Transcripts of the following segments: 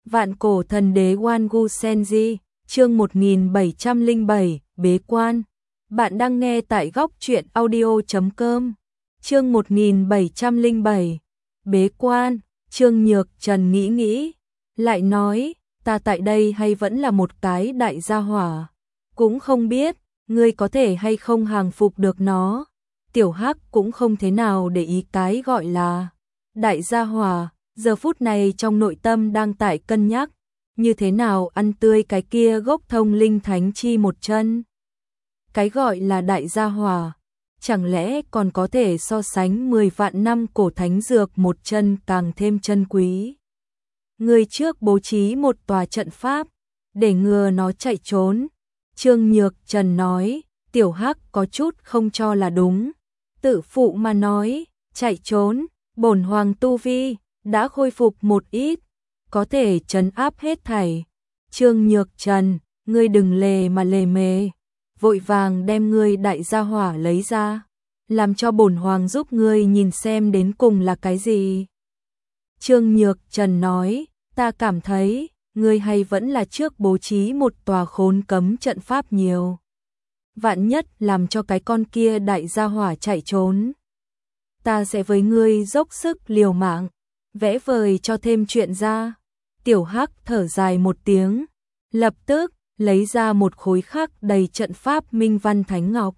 Vạn cổ thần đế Wangu Senji, chương 1707, bế quan. Bạn đang nghe tại góc truyện audio.com. Chương 1707, bế quan. Trương Nhược Trần nghĩ, lại nói, ta tại đây hay vẫn là một cái đại gia hỏa, cũng không biết, ngươi có thể hay không hàng phục được nó. Tiểu Hắc cũng không thế nào để ý cái gọi là đại gia hỏa, giờ phút này trong nội tâm đang tại cân nhắc, như thế nào ăn tươi cái kia gốc thông linh thánh chi một chân. Cái gọi là đại gia hỏa, chẳng lẽ còn có thể so sánh 10 vạn năm cổ thánh dược một chân càng thêm chân quý. Người trước bố trí một tòa trận pháp, để ngừa nó chạy trốn. Trương Nhược Trần nói, Tiểu Hắc có chút không cho là đúng. Tự phụ mà nói, chạy trốn, bổn hoàng tu vi đã khôi phục một ít, có thể trấn áp hết thảy. Trương Nhược Trần, ngươi đừng lề mà lề mề, vội vàng đem ngươi đại gia hỏa lấy ra, làm cho bổn hoàng giúp ngươi nhìn xem đến cùng là cái gì. Trương Nhược Trần nói, ta cảm thấy, ngươi hay vẫn là trước bố trí một tòa khốn cấm trận pháp nhiều. Vạn nhất làm cho cái con kia đại gia hỏa chạy trốn, ta sẽ với ngươi dốc sức liều mạng, vẽ vời cho thêm chuyện ra. Tiểu Hắc thở dài một tiếng, lập tức lấy ra một khối khắc đầy trận pháp minh văn thánh ngọc.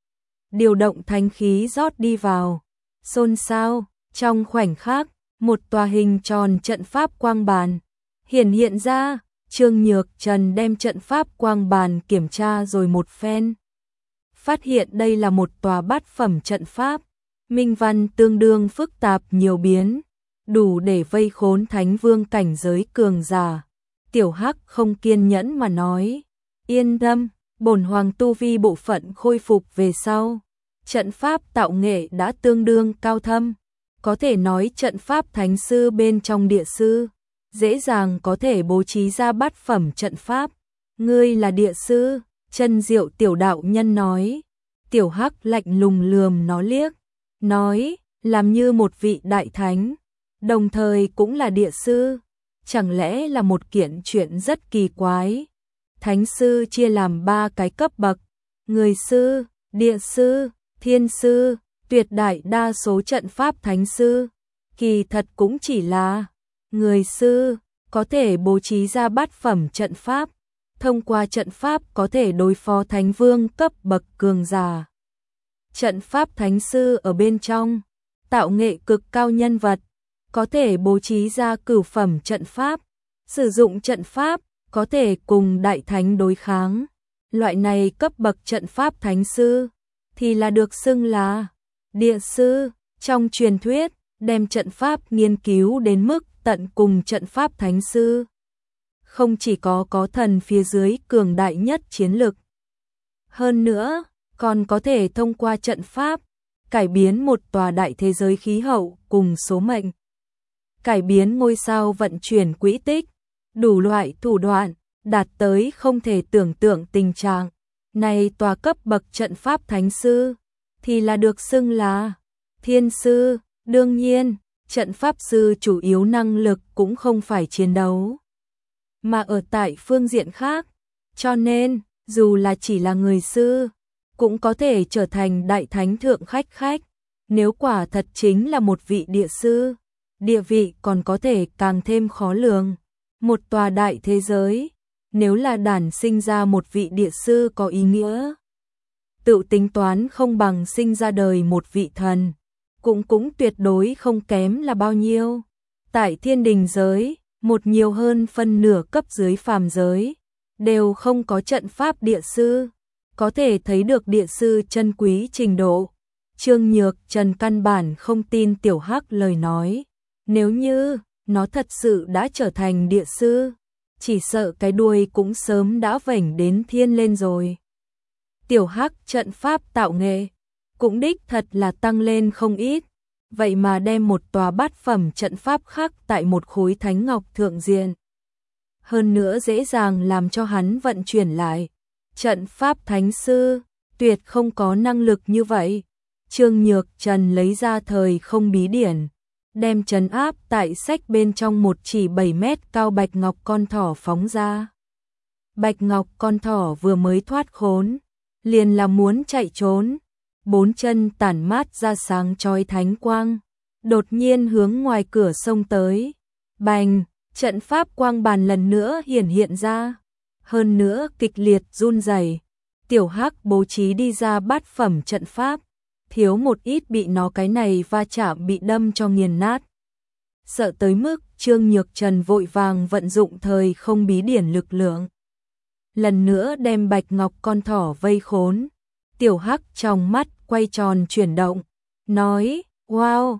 Điều động thánh khí rót đi vào, xôn xao, trong khoảnh khắc, một tòa hình tròn trận pháp quang bàn hiện ra. Trương Nhược Trần đem trận pháp quang bàn kiểm tra rồi một phen, phát hiện đây là một tòa bát phẩm trận pháp, minh văn tương đương phức tạp nhiều biến, đủ để vây khốn thánh vương cảnh giới cường giả. Tiểu Hắc không kiên nhẫn mà nói, yên tâm, bổn hoàng tu vi bộ phận khôi phục về sau, trận pháp tạo nghệ đã tương đương cao thâm, có thể nói trận pháp thánh sư bên trong địa sư, dễ dàng có thể bố trí ra bát phẩm trận pháp. Ngươi là địa sư? Chân Diệu tiểu đạo nhân nói. Tiểu Hắc lạnh lùng lườm nó liếc, nói, làm như một vị đại thánh, đồng thời cũng là địa sư, chẳng lẽ là một kiện chuyện rất kỳ quái. Thánh sư chia làm 3 cái cấp bậc, người sư, địa sư, thiên sư, tuyệt đại đa số trận pháp thánh sư, kỳ thật cũng chỉ là người sư, có thể bố trí ra bát phẩm trận pháp, thông qua trận pháp có thể đối phó thánh vương cấp bậc cường giả. Trận pháp thánh sư ở bên trong, tạo nghệ cực cao nhân vật, có thể bố trí ra cửu phẩm trận pháp, sử dụng trận pháp, có thể cùng đại thánh đối kháng. Loại này cấp bậc trận pháp thánh sư, thì là được xưng là địa sư. Trong truyền thuyết, đem trận pháp nghiên cứu đến mức tận cùng trận pháp thánh sư, không chỉ có thần phía dưới cường đại nhất chiến lực, hơn nữa còn có thể thông qua trận pháp cải biến một tòa đại thế giới khí hậu cùng số mệnh, cải biến ngôi sao vận chuyển quỹ tích, đủ loại thủ đoạn đạt tới không thể tưởng tượng tình trạng. Này tòa cấp bậc trận pháp thánh sư thì là được xưng là thiên sư. Đương nhiên, trận pháp sư chủ yếu năng lực cũng không phải chiến đấu, mà ở tại phương diện khác, cho nên dù là chỉ là người sư, cũng có thể trở thành đại thánh thượng khách. Nếu quả thật chính là một vị địa sư, địa vị còn có thể càng thêm khó lường. Một tòa đại thế giới, nếu là đản sinh ra một vị địa sư có ý nghĩa, tự tính toán không bằng sinh ra đời một vị thần, cũng tuyệt đối không kém là bao nhiêu. Tại thiên đình giới, một nhiều hơn phân nửa cấp dưới phàm giới, đều không có trận pháp địa sư, có thể thấy được địa sư chân quý trình độ. Trương Nhược Trần căn bản không tin Tiểu Hắc lời nói, nếu như nó thật sự đã trở thành địa sư, chỉ sợ cái đuôi cũng sớm đã vểnh đến thiên lên rồi. Tiểu Hắc trận pháp tạo nghệ cũng đích thật là tăng lên không ít, vậy mà đem một tòa bát phẩm trận pháp khắc tại một khối thánh ngọc thượng diện, hơn nữa dễ dàng làm cho hắn vận chuyển lại. Trận pháp thánh sư tuyệt không có năng lực như vậy. Trương Nhược Trần lấy ra thời không bí điển, đem trấn áp tại sách bên trong một chỉ 7 mét cao bạch ngọc con thỏ phóng ra. Bạch ngọc con thỏ vừa mới thoát khốn, liền là muốn chạy trốn, bốn chân tản mát ra sáng chói thánh quang, đột nhiên hướng ngoài cửa xông tới. Bành, trận pháp quang bàn lần nữa hiện ra, hơn nữa kịch liệt run rẩy. Tiểu Hắc bố trí đi ra bát phẩm trận pháp, thiếu một ít bị nó cái này va chạm bị đâm cho nghiền nát. Sợ tới mức Trương Nhược Trần vội vàng vận dụng thời không bí điển lực lượng, lần nữa đem bạch ngọc con thỏ vây khốn. Tiểu Hắc trong mắt quay tròn chuyển động, nói, wow,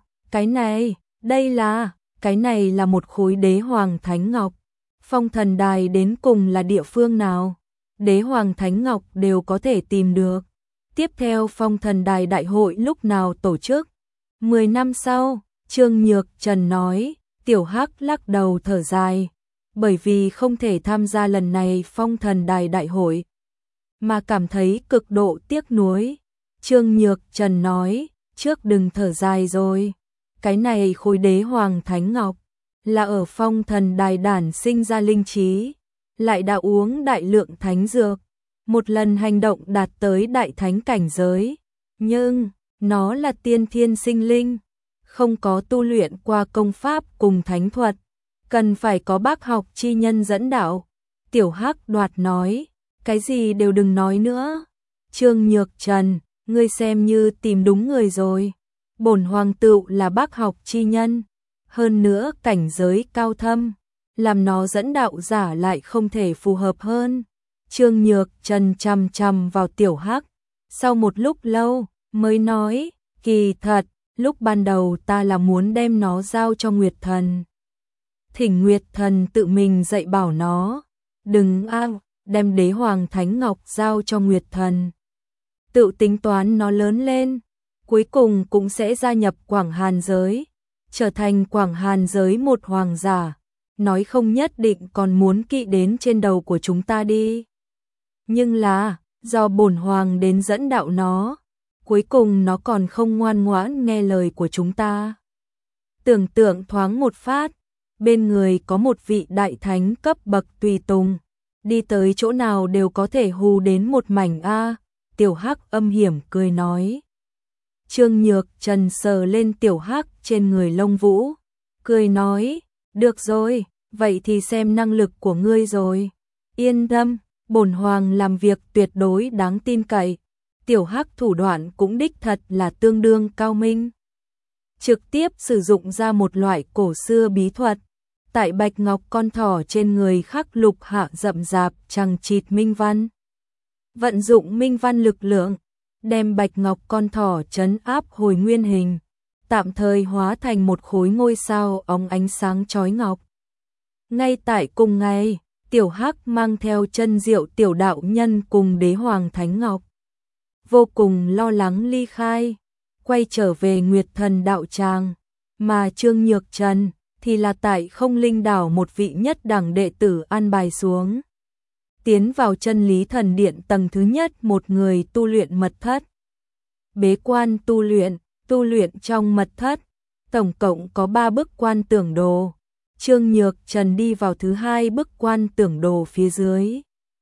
cái này là một khối đế hoàng thánh ngọc. Phong thần đài đến cùng là địa phương nào? Đế hoàng thánh ngọc đều có thể tìm được. Tiếp theo phong thần đài đại hội lúc nào tổ chức? 10 năm sau, Trương Nhược Trần nói. Tiểu Hắc lắc đầu thở dài, bởi vì không thể tham gia lần này phong thần đài đại hội, mà cảm thấy cực độ tiếc nuối. Trương Nhược Trần nói, trước đừng thở dài rồi, cái này khối đế hoàng thánh ngọc là ở phong thần đài đản sinh ra linh trí, lại đã uống đại lượng thánh dược, một lần hành động đạt tới đại thánh cảnh giới, nhưng nó là tiên thiên sinh linh, không có tu luyện qua công pháp cùng thánh thuật, cần phải có bác học chi nhân dẫn đạo. Tiểu Hắc đoạt nói, cái gì đều đừng nói nữa. Trương Nhược Trần, ngươi xem như tìm đúng người rồi. Bổn hoàng tựu là bác học chi nhân, hơn nữa cảnh giới cao thâm, làm nó dẫn đạo giả lại không thể phù hợp hơn. Trương Nhược Trần chằm chằm vào Tiểu Hắc, sau một lúc lâu mới nói, kỳ thật, lúc ban đầu ta là muốn đem nó giao cho Nguyệt Thần. Thỉnh Nguyệt Thần tự mình dạy bảo nó, đừng đem đế hoàng thánh ngọc giao cho Nguyệt Thần. Tự tính toán nó lớn lên, cuối cùng cũng sẽ gia nhập Quảng Hàn giới, trở thành Quảng Hàn giới một hoàng giả, nói không nhất định còn muốn kỵ đến trên đầu của chúng ta đi. Nhưng là, do bổn hoàng đến dẫn đạo nó, cuối cùng nó còn không ngoan ngoãn nghe lời của chúng ta. Tưởng tượng thoáng một phát, bên người có một vị đại thánh cấp bậc tùy tùng, đi tới chỗ nào đều có thể hù đến một mảnh a. Tiểu Hắc âm hiểm cười nói. Trương Nhược Trần sờ lên Tiểu Hắc trên người lông vũ, cười nói, được rồi, vậy thì xem năng lực của ngươi rồi. Yên tâm, bổn hoàng làm việc tuyệt đối đáng tin cậy. Tiểu Hắc thủ đoạn cũng đích thật là tương đương cao minh. Trực tiếp sử dụng ra một loại cổ xưa bí thuật, tại bạch ngọc con thỏ trên người khắc lục hạ rậm rạp chằng chịt minh văn. Vận dụng minh văn lực lượng, đem bạch ngọc con thỏ trấn áp hồi nguyên hình, tạm thời hóa thành một khối ngôi sao óng ánh sáng chói ngọc. Ngay tại cùng ngày, Tiểu Hắc mang theo chân diệu tiểu đạo nhân cùng đế hoàng thánh ngọc, vô cùng lo lắng ly khai, quay trở về Nguyệt Thần đạo tràng, mà Trương Nhược Trần thì là tại Không Linh đảo một vị nhất đẳng đệ tử an bài xuống, tiến vào Chân Lý Thần Điện tầng thứ nhất một người tu luyện mật thất. Bế quan tu luyện trong mật thất, tổng cộng có 3 bức quan tưởng đồ. Trương Nhược Trần đi vào thứ 2 bức quan tưởng đồ phía dưới,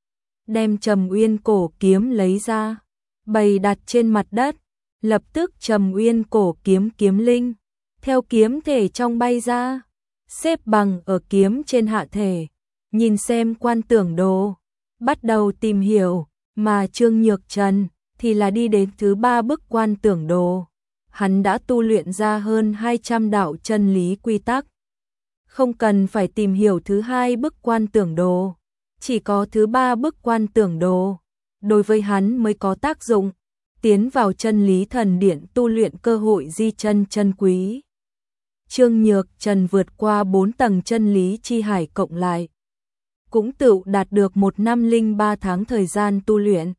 đem Trầm Uyên cổ kiếm lấy ra, bày đặt trên mặt đất, lập tức Trầm Uyên cổ kiếm kiếm linh theo kiếm thể trong bay ra, xếp bằng ở kiếm trên hạ thể, nhìn xem quan tưởng đồ, bắt đầu tìm hiểu, mà Trương Nhược Trần thì là đi đến thứ 3 bức quan tưởng đồ. Hắn đã tu luyện ra hơn 200 đạo chân lý quy tắc, không cần phải tìm hiểu thứ 2 bức quan tưởng đồ, chỉ có thứ 3 bức quan tưởng đồ đối với hắn mới có tác dụng, tiến vào Chân Lý Thần Điện tu luyện cơ hội di chân chân quý. Trương Nhược Trần vượt qua 4 tầng chân lý chi hải cộng lại, cũng tự đạt được 1 năm 03 tháng thời gian tu luyện.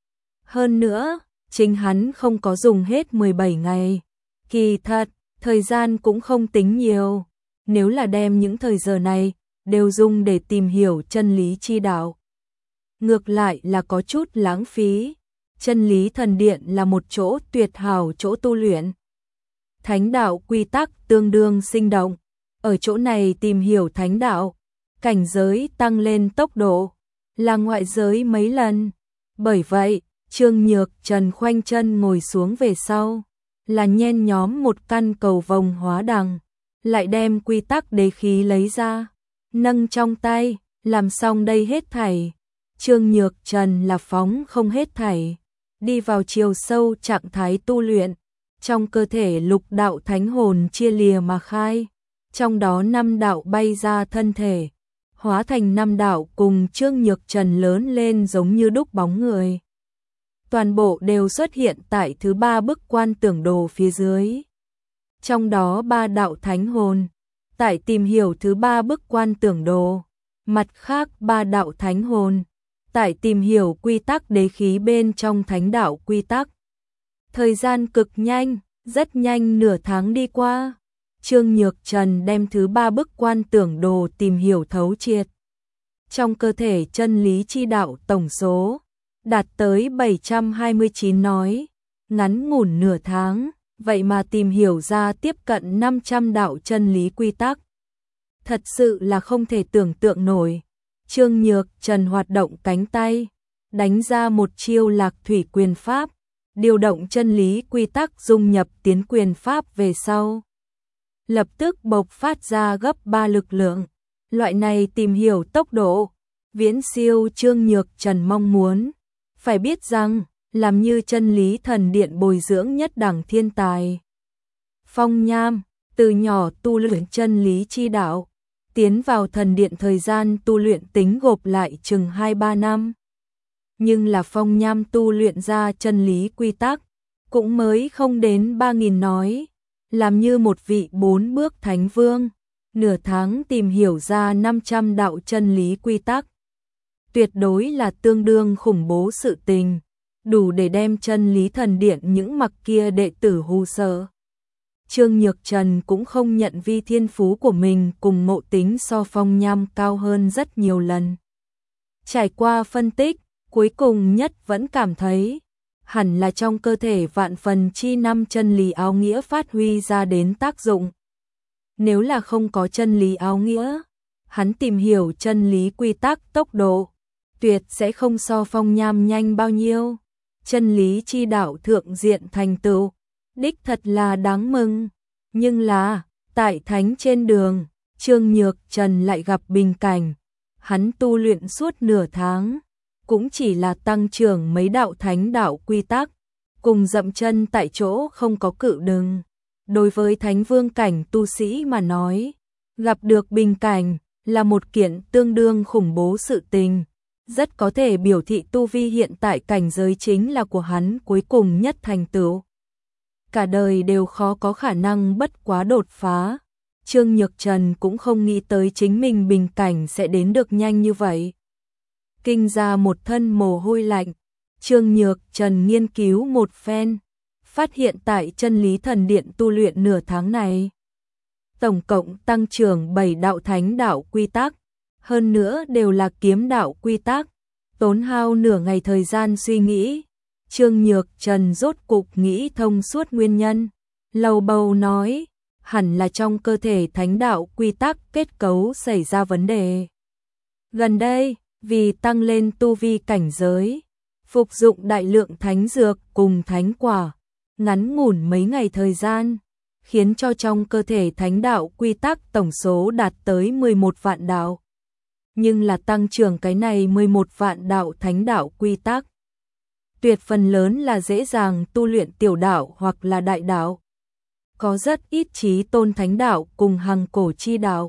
Hơn nữa, chính hắn không có dùng hết 17 ngày. Kỳ thật, thời gian cũng không tính nhiều, nếu là đem những thời giờ này đều dùng để tìm hiểu chân lý chi đạo, ngược lại là có chút lãng phí. Chân Lý Thần Điện là một chỗ tuyệt hảo chỗ tu luyện. thánh đạo quy tắc tương đương sinh động. Ở chỗ này tìm hiểu thánh đạo, cảnh giới tăng lên tốc độ, là ngoại giới mấy lần. Bởi vậy, Trương Nhược Trần khoanh chân ngồi xuống về sau, là nhen nhóm một căn cầu vồng hóa đằng, lại đem quy tắc đế khí lấy ra, nâng trong tay, làm xong đây hết thảy. Trương Nhược Trần là phóng không hết thảy, đi vào chiều sâu trạng thái tu luyện, trong cơ thể lục đạo thánh hồn chia lìa mà khai, trong đó 5 đạo bay ra thân thể, hóa thành 5 đạo cùng Trương Nhược Trần lớn lên giống như đúc bóng người. Toàn bộ đều xuất hiện tại thứ 3 bức quan tưởng đồ phía dưới. Trong đó 3 đạo thánh hồn, tại tìm hiểu thứ 3 bức quan tưởng đồ, mặt khác 3 đạo thánh hồn, tại tìm hiểu quy tắc đế khí bên trong thánh đạo quy tắc. Thời gian cực nhanh, rất nhanh nửa tháng đi qua, Trương Nhược Trần đem thứ 3 bức quan tưởng đồ tìm hiểu thấu triệt. Trong cơ thể chân lý chi đạo tổng số đạt tới 729 nói, ngắn ngủn nửa tháng, vậy mà tìm hiểu ra tiếp cận 500 đạo chân lý quy tắc. Thật sự là không thể tưởng tượng nổi. Trương Nhược Trần hoạt động cánh tay, đánh ra một chiêu Lạc Thủy quyền pháp, điều động chân lý quy tắc dung nhập tiến quyền pháp về sau. Lập tức bộc phát ra gấp 3 lực lượng, loại này tìm hiểu tốc độ, viễn siêu Trương Nhược Trần mong muốn. Phải biết rằng, làm như chân lý thần điện bồi dưỡng nhất đẳng thiên tài. Phong Nham, từ nhỏ tu luyện chân lý chi đạo, tiến vào thần điện thời gian tu luyện tính gộp lại chừng 2-3 năm. Nhưng là Phong Nham tu luyện ra chân lý quy tắc, cũng mới không đến 3.000 nói, làm như một vị 4 bước thánh vương, nửa tháng tìm hiểu ra 500 đạo chân lý quy tắc. Tuyệt đối là tương đương khủng bố sự tình, đủ để đem chân lý thần điện những mặc kia đệ tử hù sợ. Trương Nhược Trần cũng không nhận vi thiên phú của mình cùng ngộ tính so Phong Nham cao hơn rất nhiều lần. Trải qua phân tích, cuối cùng nhất vẫn cảm thấy, hẳn là trong cơ thể vạn phần chi 5 chân lý áo nghĩa phát huy ra đến tác dụng. Nếu là không có chân lý áo nghĩa, hắn tìm hiểu chân lý quy tắc tốc độ, tuyệt sẽ không so Phong Nham nhanh bao nhiêu. Chân lý chi đạo thượng diện thành tựu, đích thật là đáng mừng. Nhưng là, tại thánh trên đường, Trương Nhược Trần lại gặp bình cảnh. Hắn tu luyện suốt nửa tháng, cũng chỉ là tăng trưởng mấy đạo thánh đạo quy tắc, cùng dậm chân tại chỗ không có cự đừng. Đối với thánh vương cảnh tu sĩ mà nói, gặp được bình cảnh là một kiện tương đương khủng bố sự tình. Rất có thể biểu thị tu vi hiện tại cảnh giới chính là của hắn cuối cùng nhất thành tựu. Cả đời đều khó có khả năng bất quá đột phá. Trương Nhược Trần cũng không nghĩ tới chính mình bình cảnh sẽ đến được nhanh như vậy. Kinh ra một thân mồ hôi lạnh, Trương Nhược Trần nghiên cứu một phen, phát hiện tại chân lý thần điện tu luyện nửa tháng này. Tổng cộng tăng trưởng 7 đạo thánh đạo quy tắc, hơn nữa đều là kiếm đạo quy tắc, tốn hao nửa ngày thời gian suy nghĩ. Trương Nhược Trần rốt cục nghĩ thông suốt nguyên nhân, lầu bầu nói, hẳn là trong cơ thể thánh đạo quy tắc kết cấu xảy ra vấn đề. Gần đây, vì tăng lên tu vi cảnh giới, phục dụng đại lượng thánh dược cùng thánh quả, ngắn ngủn mấy ngày thời gian, khiến cho trong cơ thể thánh đạo quy tắc tổng số đạt tới 11 vạn đạo. Nhưng là tăng trưởng cái này 11 vạn đạo thánh đạo quy tắc, tuyệt phần lớn là dễ dàng tu luyện tiểu đạo hoặc là đại đạo. Có rất ít chí tôn thánh đạo cùng hằng cổ chi đạo.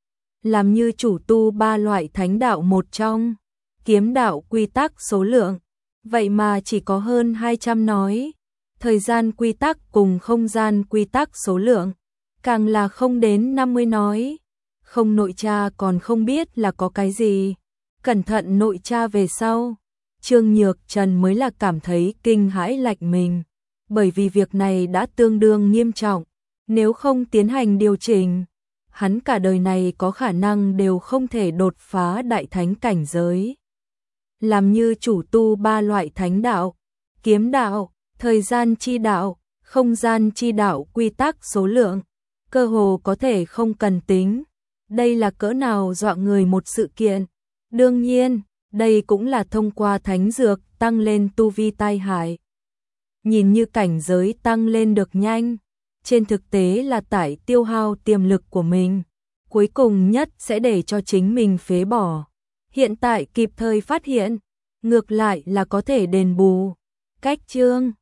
Làm như chủ tu 3 loại thánh đạo một trong, kiếm đạo quy tắc số lượng, vậy mà chỉ có hơn 200 nói. Thời gian quy tắc cùng không gian quy tắc số lượng, càng là không đến 50 nói. Không nội tra còn không biết là có cái gì. Cẩn thận nội tra về sau, Trương Nhược Trần mới là cảm thấy kinh hãi lạnh mình. Bởi vì việc này đã tương đương nghiêm trọng, nếu không tiến hành điều chỉnh, hắn cả đời này có khả năng đều không thể đột phá đại thánh cảnh giới. Làm như chủ tu 3 loại thánh đạo, kiếm đạo, thời gian chi đạo, không gian chi đạo quy tắc số lượng, cơ hồ có thể không cần tính. Đây là cỡ nào dọa người một sự kiện. Đương nhiên, đây cũng là thông qua thánh dược tăng lên tu vi tai hại. Nhìn như cảnh giới tăng lên được nhanh, trên thực tế là tại tiêu hao tiềm lực của mình, cuối cùng nhất sẽ để cho chính mình phế bỏ. Hiện tại kịp thời phát hiện, ngược lại là có thể đền bù. Cách chương